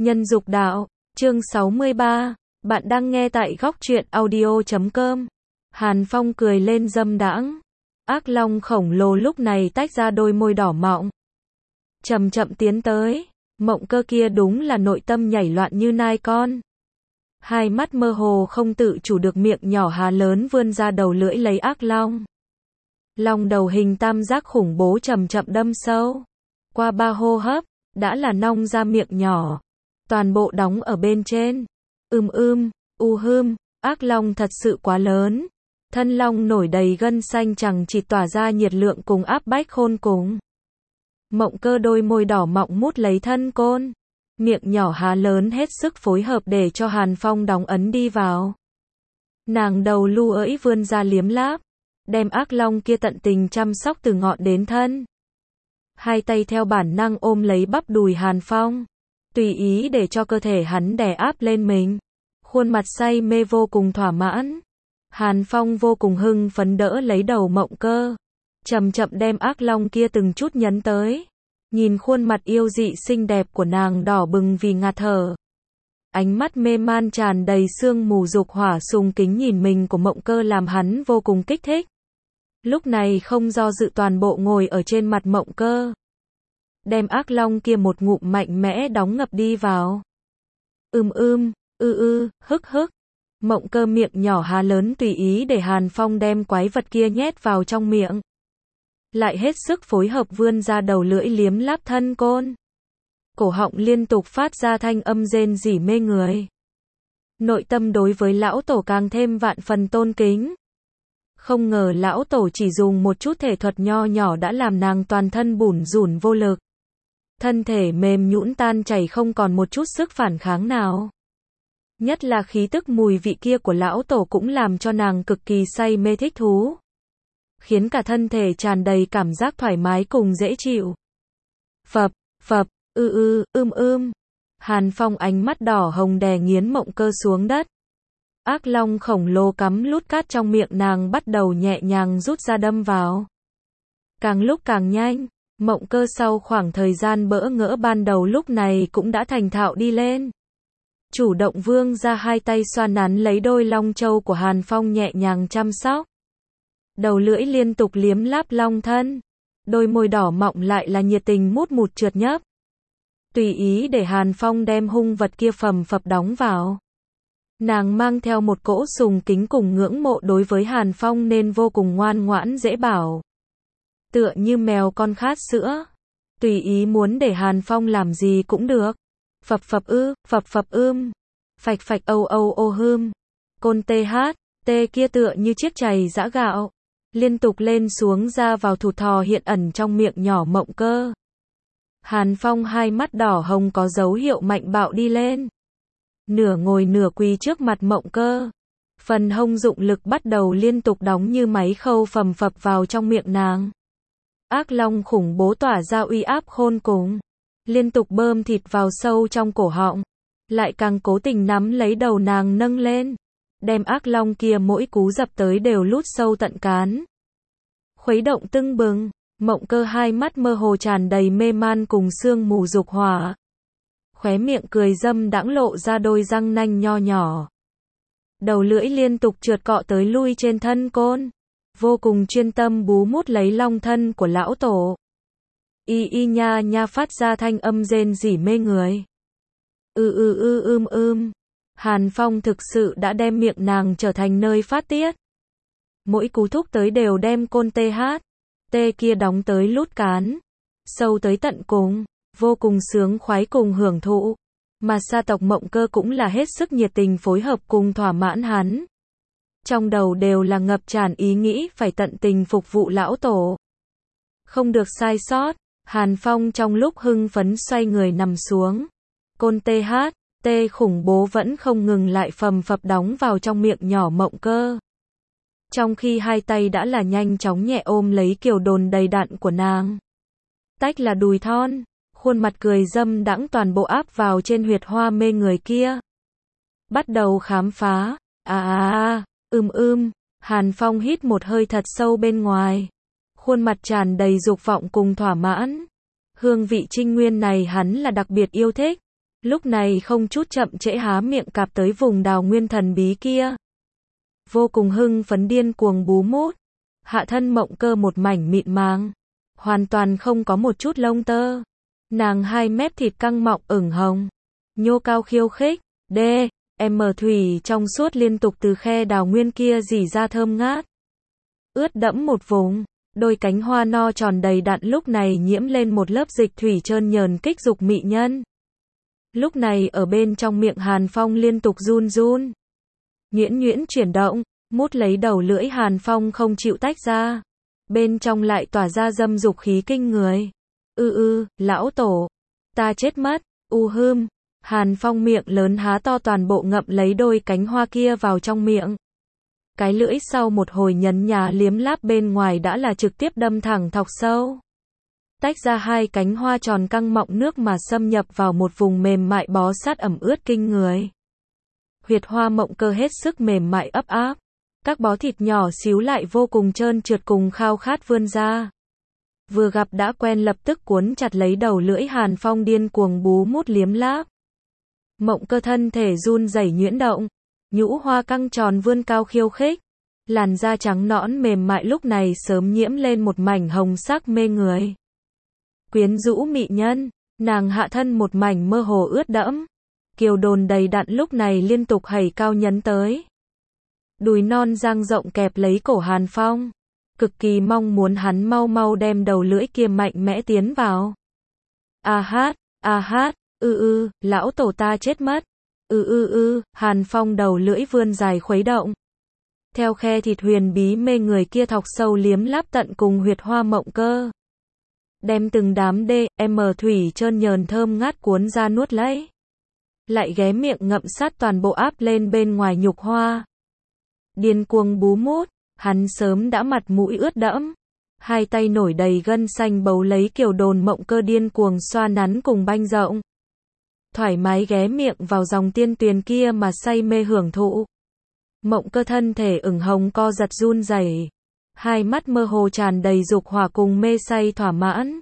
Nhân dục đạo, chương 63, bạn đang nghe tại góc truyện audio.com. Hàn Phong cười lên dâm đãng. Ác long khổng lồ lúc này tách ra đôi môi đỏ mọng. Chậm chậm tiến tới, Mộng Cơ kia đúng là nội tâm nhảy loạn như nai con. Hai mắt mơ hồ không tự chủ được, miệng nhỏ há lớn vươn ra đầu lưỡi lấy ác long. Long đầu hình tam giác khủng bố chậm chậm đâm sâu. Qua 3 hô hấp, đã là nong ra miệng nhỏ. Toàn bộ đóng ở bên trên. Ác long thật sự quá lớn. Thân long nổi đầy gân xanh chẳng chỉ tỏa ra nhiệt lượng cùng áp bách khôn cùng. Mộng Cơ đôi môi đỏ mọng mút lấy thân côn. Miệng nhỏ há lớn hết sức phối hợp để cho Hàn Phong đóng ấn đi vào. Nàng đầu lu ỡi vươn ra liếm láp. Đem ác long kia tận tình chăm sóc từ ngọn đến thân. Hai tay theo bản năng ôm lấy bắp đùi Hàn Phong. Tùy ý để cho cơ thể hắn đè áp lên mình. Khuôn mặt say mê vô cùng thỏa mãn. Hàn Phong vô cùng hưng phấn đỡ lấy đầu Mộng Cơ. Chậm chậm đem ác long kia từng chút nhấn tới. Nhìn khuôn mặt yêu dị xinh đẹp của nàng đỏ bừng vì ngạt thở. Ánh mắt mê man tràn đầy sương mù dục hỏa sùng kính nhìn mình của Mộng Cơ làm hắn vô cùng kích thích. Lúc này không do dự toàn bộ ngồi ở trên mặt Mộng Cơ. Đem ác long kia một ngụm mạnh mẽ đóng ngập đi vào. Hức. Mộng Cơ miệng nhỏ há lớn tùy ý để Hàn Phong đem quái vật kia nhét vào trong miệng. Lại hết sức phối hợp vươn ra đầu lưỡi liếm láp thân côn. Cổ họng liên tục phát ra thanh âm rên rỉ mê người. Nội tâm đối với lão tổ càng thêm vạn phần tôn kính. Không ngờ lão tổ chỉ dùng một chút thể thuật nho nhỏ đã làm nàng toàn thân bủn rủn vô lực. Thân thể mềm nhũn tan chảy không còn một chút sức phản kháng nào. Nhất là khí tức mùi vị kia của lão tổ cũng làm cho nàng cực kỳ say mê thích thú. Khiến cả thân thể tràn đầy cảm giác thoải mái cùng dễ chịu. Hàn Phong ánh mắt đỏ hồng đè nghiến Mộng Cơ xuống đất. Ác long khổng lồ cắm lút cát trong miệng nàng bắt đầu nhẹ nhàng rút ra đâm vào. Càng lúc càng nhanh, Mộng Cơ sau khoảng thời gian bỡ ngỡ ban đầu lúc này cũng đã thành thạo đi lên. Chủ động vươn ra hai tay xoa nắn lấy đôi long châu của Hàn Phong nhẹ nhàng chăm sóc. Đầu lưỡi liên tục liếm láp long thân. Đôi môi đỏ mọng lại là nhiệt tình mút mụt trượt nhấp. Tùy ý để Hàn Phong đem hung vật kia phầm phập đóng vào. Nàng mang theo một cỗ sùng kính cùng ngưỡng mộ đối với Hàn Phong nên vô cùng ngoan ngoãn dễ bảo. Tựa như mèo con khát sữa. Tùy ý muốn để Hàn Phong làm gì cũng được. Phập phạch âu hươm. Côn tê kia tựa như chiếc chày giã gạo. Liên tục lên xuống ra vào thủ thò hiện ẩn trong miệng nhỏ Mộng Cơ. Hàn Phong hai mắt đỏ hồng có dấu hiệu mạnh bạo đi lên. Nửa ngồi nửa quỳ trước mặt Mộng Cơ. Phần hông dụng lực bắt đầu liên tục đóng như máy khâu phầm phập vào trong miệng nàng. Ác long khủng bố tỏa ra uy áp khôn cùng. Liên tục bơm thịt vào sâu trong cổ họng. Lại càng cố tình nắm lấy đầu nàng nâng lên. Đem ác long kia mỗi cú dập tới đều lút sâu tận cán. Khuấy động tưng bừng. Mộng Cơ hai mắt mơ hồ tràn đầy mê man cùng sương mù dục hỏa. Khóe miệng cười dâm đãng lộ ra đôi răng nanh nho nhỏ. Đầu lưỡi liên tục trượt cọ tới lui trên thân côn. Vô cùng chuyên tâm bú mút lấy long thân của lão tổ. Nha phát ra thanh âm rên rỉ mê người. Hàn Phong thực sự đã đem miệng nàng trở thành nơi phát tiết. Mỗi cú thúc tới đều đem côn tê kia đóng tới lút cán. Sâu tới tận cùng. Vô cùng sướng khoái cùng hưởng thụ. Mà sa tộc Mộng Cơ cũng là hết sức nhiệt tình phối hợp cùng thỏa mãn hắn. Trong đầu đều là ngập tràn ý nghĩ phải tận tình phục vụ lão tổ. Không được sai sót. Hàn Phong trong lúc hưng phấn xoay người nằm xuống. Côn tê khủng bố vẫn không ngừng lại phầm phập đóng vào trong miệng nhỏ Mộng Cơ. Trong khi hai tay đã là nhanh chóng nhẹ ôm lấy kiểu đồn đầy đặn của nàng. Tách là đùi thon. Khuôn mặt cười dâm đãng toàn bộ áp vào trên huyệt hoa mê người kia. Bắt đầu khám phá. Hàn Phong hít một hơi thật sâu bên ngoài. Khuôn mặt tràn đầy dục vọng cùng thỏa mãn. Hương vị trinh nguyên này hắn là đặc biệt yêu thích. Lúc này không chút chậm trễ há miệng cạp tới vùng đào nguyên thần bí kia. Vô cùng hưng phấn điên cuồng bú mút. Hạ thân Mộng Cơ một mảnh mịn màng. Hoàn toàn không có một chút lông tơ. Nàng hai mép thịt căng mọng ửng hồng. Nhô cao khiêu khích. Thủy trong suốt liên tục từ khe đào nguyên kia rỉ ra thơm ngát. Ướt đẫm một vùng. Đôi cánh hoa no tròn đầy đặn lúc này nhiễm lên một lớp dịch thủy trơn nhờn kích dục mị nhân. Lúc này ở bên trong miệng Hàn Phong liên tục run run. Nhuyễn nhuyễn chuyển động, mút lấy đầu lưỡi Hàn Phong không chịu tách ra. Bên trong lại tỏa ra dâm dục khí kinh người. Lão tổ. Ta chết mất, Hàn Phong miệng lớn há to toàn bộ ngậm lấy đôi cánh hoa kia vào trong miệng. Cái lưỡi sau một hồi nhấn nhá liếm láp bên ngoài đã là trực tiếp đâm thẳng thọc sâu. Tách ra hai cánh hoa tròn căng mọng nước mà xâm nhập vào một vùng mềm mại bó sát ẩm ướt kinh người. Huyệt hoa Mộng Cơ hết sức mềm mại ấp áp. Các bó thịt nhỏ xíu lại vô cùng trơn trượt cùng khao khát vươn ra. Vừa gặp đã quen lập tức cuốn chặt lấy đầu lưỡi Hàn Phong điên cuồng bú mút liếm láp. Mộng Cơ thân thể run rẩy nhuyễn động. Nhũ hoa căng tròn vươn cao khiêu khích. Làn da trắng nõn mềm mại lúc này sớm nhiễm lên một mảnh hồng sắc mê người. Quyến rũ mị nhân, nàng hạ thân một mảnh mơ hồ ướt đẫm. Kiều đồn đầy đặn lúc này liên tục hẩy cao nhấn tới. Đùi non dang rộng kẹp lấy cổ Hàn Phong. Cực kỳ mong muốn hắn mau mau đem đầu lưỡi kia mạnh mẽ tiến vào. Lão tổ ta chết mất. Hàn Phong đầu lưỡi vươn dài khuấy động. Theo khe thịt huyền bí mê người kia thọc sâu liếm láp tận cùng huyệt hoa Mộng Cơ. Đem từng đám thủy trơn nhờn thơm ngát cuốn ra nuốt lấy. Lại ghé miệng ngậm sát toàn bộ áp lên bên ngoài nhục hoa. Điên cuồng bú mút, hắn sớm đã mặt mũi ướt đẫm. Hai tay nổi đầy gân xanh bấu lấy Kiều đồn Mộng Cơ điên cuồng xoa nắn cùng banh rộng. Thoải mái ghé miệng vào dòng tiên tuyền kia mà say mê hưởng thụ. Mộng Cơ thân thể ửng hồng co giật run rẩy. Hai mắt mơ hồ tràn đầy dục hỏa cùng mê say thỏa mãn.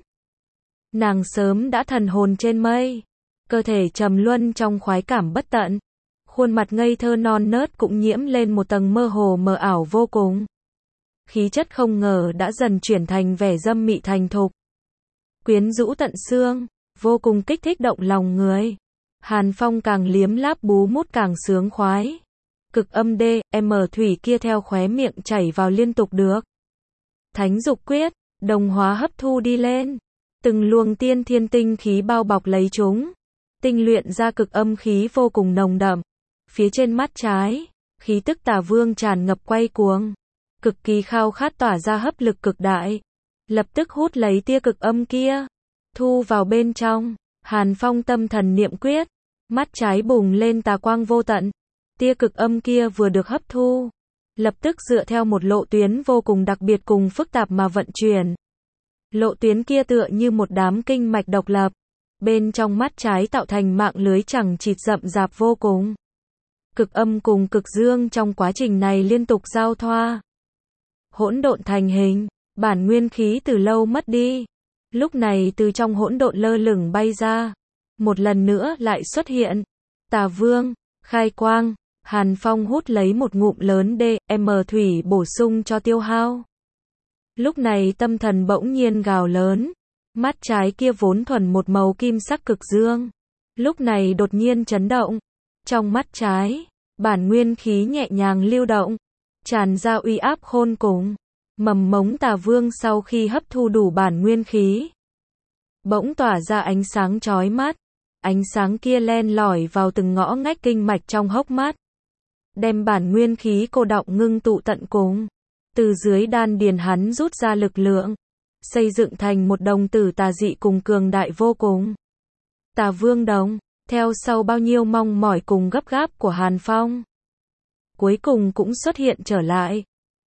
Nàng sớm đã thần hồn trên mây. Cơ thể trầm luân trong khoái cảm bất tận. Khuôn mặt ngây thơ non nớt cũng nhiễm lên một tầng mơ hồ mờ ảo vô cùng. Khí chất không ngờ đã dần chuyển thành vẻ dâm mị thành thục. Quyến rũ tận xương, vô cùng kích thích động lòng người. Hàn Phong càng liếm láp bú mút càng sướng khoái. Cực âm thủy kia theo khóe miệng chảy vào liên tục được. Thánh dục quyết, đồng hóa hấp thu đi lên. Từng luồng tiên thiên tinh khí bao bọc lấy chúng. Tinh luyện ra cực âm khí vô cùng nồng đậm. Phía trên mắt trái, khí tức Tà Vương tràn ngập quay cuồng. Cực kỳ khao khát tỏa ra hấp lực cực đại. Lập tức hút lấy tia cực âm kia. Thu vào bên trong. Hàn Phong tâm thần niệm quyết. Mắt trái bùng lên tà quang vô tận. Tia cực âm kia vừa được hấp thu. Lập tức dựa theo một lộ tuyến vô cùng đặc biệt cùng phức tạp mà vận chuyển. Lộ tuyến kia tựa như một đám kinh mạch độc lập. Bên trong mắt trái tạo thành mạng lưới chằng chịt rậm rạp vô cùng. Cực âm cùng cực dương trong quá trình này liên tục giao thoa. Hỗn độn thành hình, bản nguyên khí từ lâu mất đi. Lúc này từ trong hỗn độn lơ lửng bay ra. Một lần nữa lại xuất hiện. Tà Vương, khai quang, Hàn Phong hút lấy một ngụm lớn thủy bổ sung cho tiêu hao. Lúc này tâm thần bỗng nhiên gào lớn. Mắt trái kia vốn thuần một màu kim sắc cực dương. Lúc này đột nhiên chấn động. Trong mắt trái, bản nguyên khí nhẹ nhàng lưu động. Tràn ra uy áp khôn cùng. Mầm mống Tà Vương sau khi hấp thu đủ bản nguyên khí. Bỗng tỏa ra ánh sáng chói mắt. Ánh sáng kia len lỏi vào từng ngõ ngách kinh mạch trong hốc mắt. Đem bản nguyên khí cô đọng ngưng tụ tận cùng. Từ dưới đan điền hắn rút ra lực lượng. Xây dựng thành một đồng tử tà dị cùng cường đại vô cùng. Tà Vương đồng, theo sau bao nhiêu mong mỏi cùng gấp gáp của Hàn Phong. Cuối cùng cũng xuất hiện trở lại.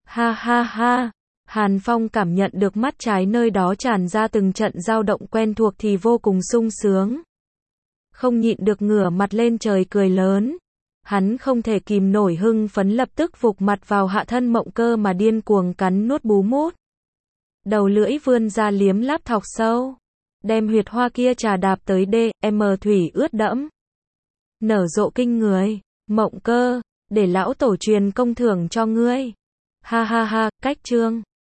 Ha. Hàn Phong cảm nhận được mắt trái nơi đó tràn ra từng trận dao động quen thuộc thì vô cùng sung sướng. Không nhịn được ngửa mặt lên trời cười lớn. Hắn không thể kìm nổi hưng phấn lập tức vụt mặt vào hạ thân Mộng Cơ mà điên cuồng cắn nuốt bú mút. Đầu lưỡi vươn ra liếm láp thọc sâu. Đem huyệt hoa kia trà đạp tới thủy ướt đẫm. nở rộ kinh người. Mộng Cơ, để lão tổ truyền công thưởng cho ngươi. Ha ha ha, cách chương.